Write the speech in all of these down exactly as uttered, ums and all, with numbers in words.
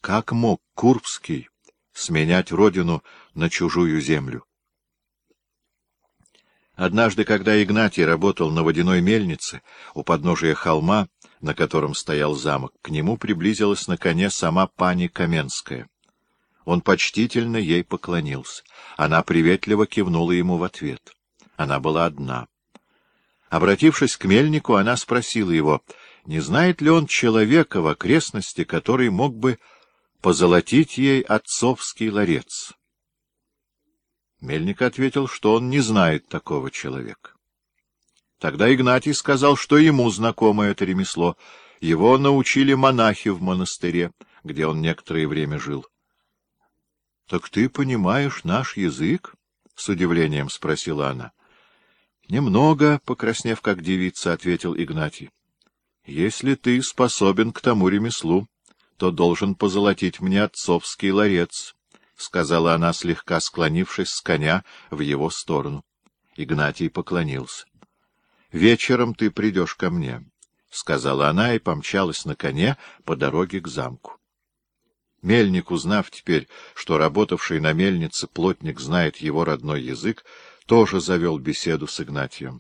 Как мог Курбский сменять родину на чужую землю? Однажды, когда Игнатий работал на водяной мельнице у подножия холма, на котором стоял замок, к нему приблизилась на коне сама пани Каменская. Он почтительно ей поклонился. Она приветливо кивнула ему в ответ. Она была одна. Обратившись к мельнику, она спросила его, не знает ли он человека в окрестности, который мог бы позолотить ей отцовский ларец. Мельник ответил, что он не знает такого человека. Тогда Игнатий сказал, что ему знакомо это ремесло. Его научили монахи в монастыре, где он некоторое время жил. — Так ты понимаешь наш язык? — с удивлением спросила она. — Немного, покраснев как девица, — ответил Игнатий. — Если ты способен к тому ремеслу, то должен позолотить мне отцовский ларец, — сказала она, слегка склонившись с коня в его сторону. Игнатий поклонился. — Вечером ты придешь ко мне, — сказала она и помчалась на коне по дороге к замку. Мельник, узнав теперь, что работавший на мельнице плотник знает его родной язык, тоже завел беседу с Игнатием.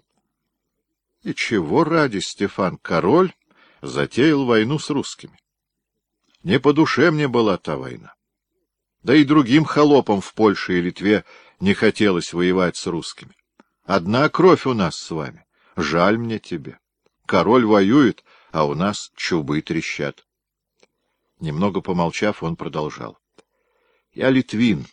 И чего ради Стефан Король затеял войну с русскими? Не по душе мне была та война. Да и другим холопам в Польше и Литве не хотелось воевать с русскими. Одна кровь у нас с вами. Жаль мне тебе. Король воюет, а у нас чубы трещат. Немного помолчав, он продолжал. — Я литвин.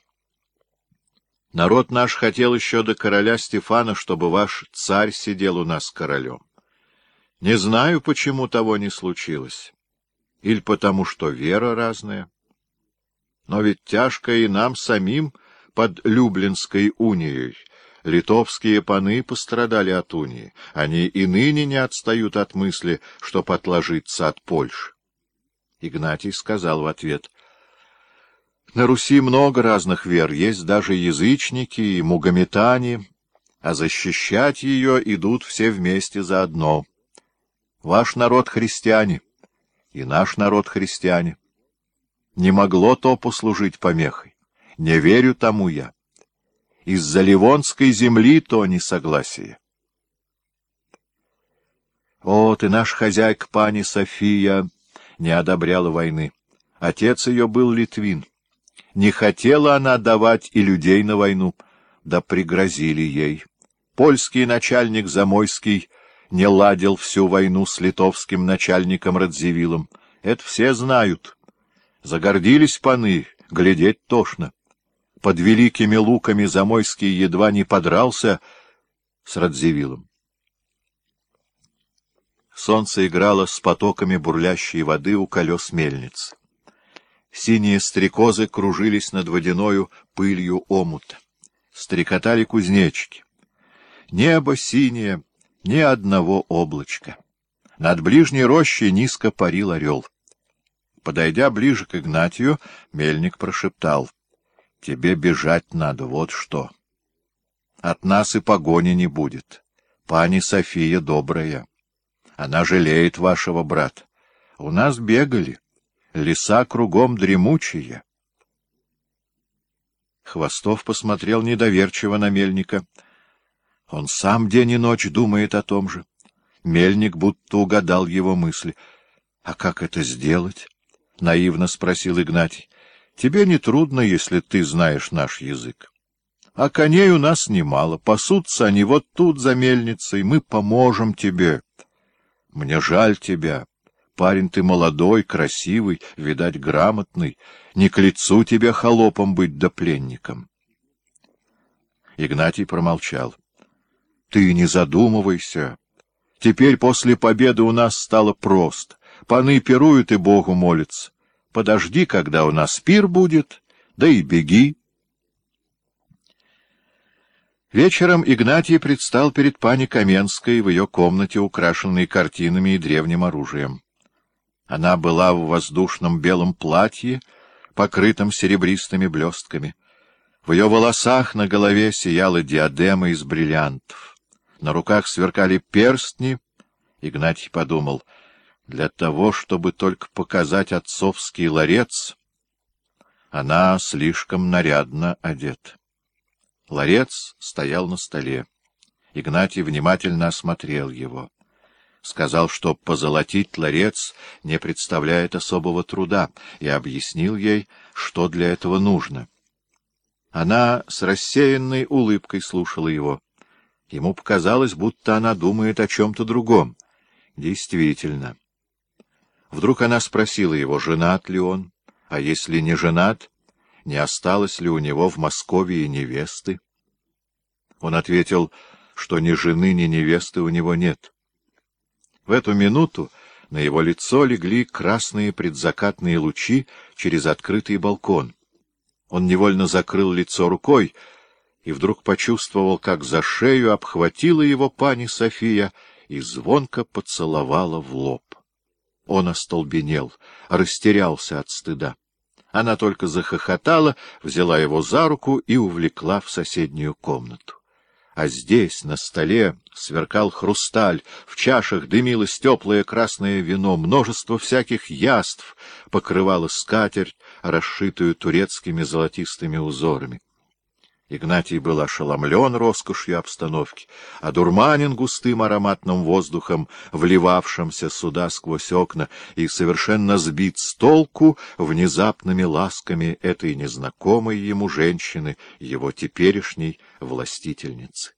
Народ наш хотел еще до короля Стефана, чтобы ваш царь сидел у нас королем. Не знаю, почему того не случилось. Или потому, что вера разная. Но ведь тяжко и нам самим под Люблинской унией. Литовские паны пострадали от унии. Они и ныне не отстают от мысли, чтоб отложиться от Польши. Игнатий сказал в ответ: — На Руси много разных вер, есть даже язычники и мугометане, а защищать ее идут все вместе заодно. Ваш народ христиане, и наш народ христиане. Не могло то послужить помехой. Не верю тому я. Из-за Ливонской земли то несогласие. Вот и наш хозяйка пани София не одобряла войны. Отец ее был литвин. Не хотела она давать и людей на войну, да пригрозили ей. Польский начальник Замойский не ладил всю войну с литовским начальником Радзивиллом. Это все знают. Загордились паны, глядеть тошно. Под великими луками Замойский едва не подрался с Радзивиллом. Солнце играло с потоками бурлящей воды у колес мельниц. Синие стрекозы кружились над водяною пылью омута. Стрекотали кузнечики. Небо синее, ни одного облачка. Над ближней рощей низко парил орел. Подойдя ближе к Игнатию, мельник прошептал: — Тебе бежать надо, вот что. От нас и погони не будет. Пани София добрая. Она жалеет вашего брата. У нас бегали. Леса кругом дремучие. Хвостов посмотрел недоверчиво на мельника. Он сам день и ночь думает о том же. Мельник будто угадал его мысли. — А как это сделать? — наивно спросил Игнатий. — Тебе не трудно, если ты знаешь наш язык. А коней у нас немало. Пасутся они вот тут за мельницей. Мы поможем тебе. Мне жаль тебя. Парень ты молодой, красивый, видать, грамотный. Не к лицу тебе холопом быть да пленником. Игнатий промолчал. — Ты не задумывайся. Теперь после победы у нас стало просто. Паны пируют и Богу молятся. Подожди, когда у нас пир будет, да и беги. Вечером Игнатий предстал перед пани Каменской в ее комнате, украшенной картинами и древним оружием. Она была в воздушном белом платье, покрытом серебристыми блестками. В ее волосах на голове сияла диадема из бриллиантов. На руках сверкали перстни. Игнатий подумал: для того, чтобы только показать отцовский ларец, Она слишком нарядно одета. Ларец стоял на столе. Игнатий внимательно осмотрел его. Сказал, что позолотить ларец не представляет особого труда, и объяснил ей, что для этого нужно. Она с рассеянной улыбкой слушала его. Ему показалось, будто она думает о чем-то другом. Действительно. Вдруг она спросила его, женат ли он, а если не женат, не осталось ли у него в Москве невесты. Он ответил, что ни жены, ни невесты у него нет. В эту минуту на его лицо легли красные предзакатные лучи через открытый балкон. Он невольно закрыл лицо рукой и вдруг почувствовал, как за шею обхватила его пани София и звонко поцеловала в лоб. Он остолбенел, растерялся от стыда. Она только захохотала, взяла его за руку и увлекла в соседнюю комнату. А здесь, на столе, сверкал хрусталь, в чашах дымилось теплое красное вино, множество всяких яств покрывало скатерть, расшитую турецкими золотистыми узорами. Игнатий был ошеломлен роскошью обстановки, одурманен густым ароматным воздухом, вливавшимся сюда сквозь окна, и совершенно сбит с толку внезапными ласками этой незнакомой ему женщины, его теперешней властительницы.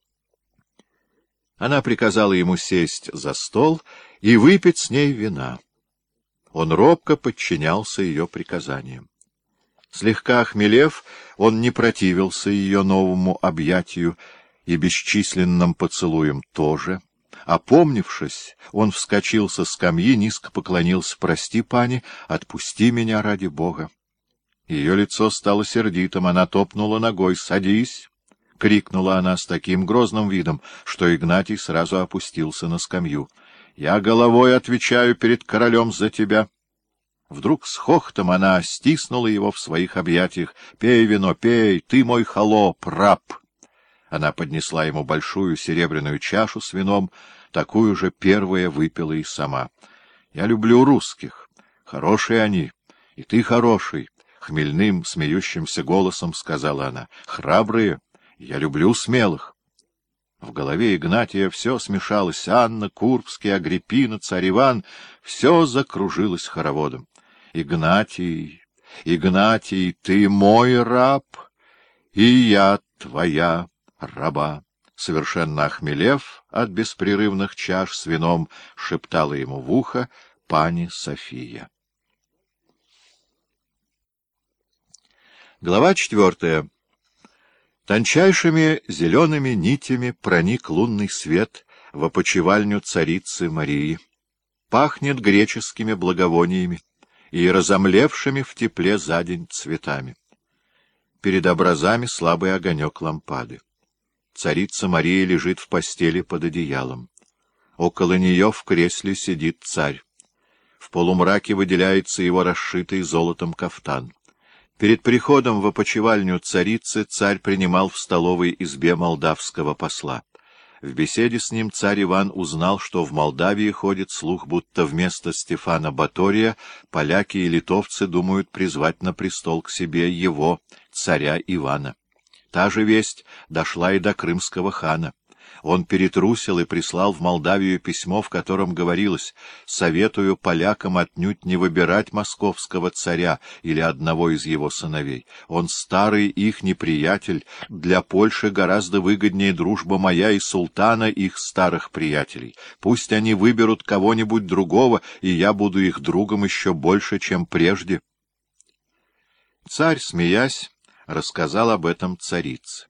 Она приказала ему сесть за стол и выпить с ней вина. Он робко подчинялся ее приказаниям. Слегка охмелев, он не противился ее новому объятию и бесчисленным поцелуям тоже. Опомнившись, он вскочил со скамьи, низко поклонился: «Прости, пани, отпусти меня ради Бога». Ее лицо стало сердитым, она топнула ногой. «Садись!» — крикнула она с таким грозным видом, что Игнатий сразу опустился на скамью. «Я головой отвечаю перед королем за тебя». Вдруг с хохотом она стиснула его в своих объятиях. «Пей вино, пей, ты мой холоп, раб!» Она поднесла ему большую серебряную чашу с вином, такую же первая выпила и сама. «Я люблю русских, хорошие они, и ты хороший», — хмельным, смеющимся голосом сказала она. «Храбрые, я люблю смелых». В голове Игнатия все смешалось: Анна, Курбский, Агриппина, царь Иван — все закружилось хороводом. «Игнатий, Игнатий, ты мой раб, и я твоя раба», совершенно охмелев от беспрерывных чаш с вином, шептала ему в ухо пани София. Глава четвертая. Тончайшими зелеными нитями проник лунный свет в опочивальню царицы Марии. Пахнет греческими благовониями и разомлевшими в тепле за день цветами. Перед образами слабый огонек лампады. Царица Мария лежит в постели под одеялом. Около нее в кресле сидит царь. В полумраке выделяется его расшитый золотом кафтан. Перед приходом в опочивальню царицы царь принимал в столовой избе молдавского посла. В беседе с ним царь Иван узнал, что в Молдавии ходит слух, будто вместо Стефана Батория поляки и литовцы думают призвать на престол к себе его, царя Ивана. Та же весть дошла и до крымского хана. Он перетрусил и прислал в Молдавию письмо, в котором говорилось: «Советую полякам отнюдь не выбирать московского царя или одного из его сыновей. Он старый их неприятель, для Польши гораздо выгоднее дружба моя и султана их старых приятелей. Пусть они выберут кого-нибудь другого, и я буду их другом еще больше, чем прежде». Царь, смеясь, рассказал об этом царице.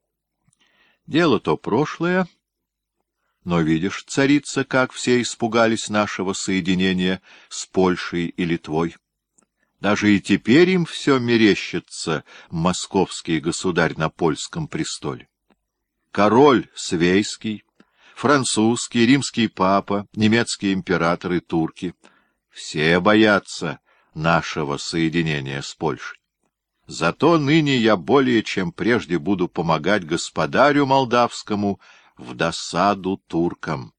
Дело то прошлое, но видишь, царица, как все испугались нашего соединения с Польшей и Литвой. Даже и теперь им все мерещится московский государь на польском престоле. Король свейский, французский, римский папа, немецкий император и турки — все боятся нашего соединения с Польшей. Зато ныне я более чем прежде буду помогать господарю молдавскому в досаду туркам.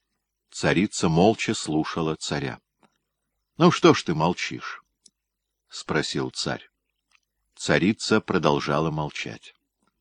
Царица молча слушала царя. — Ну что ж ты молчишь? спросил царь. Царица продолжала молчать.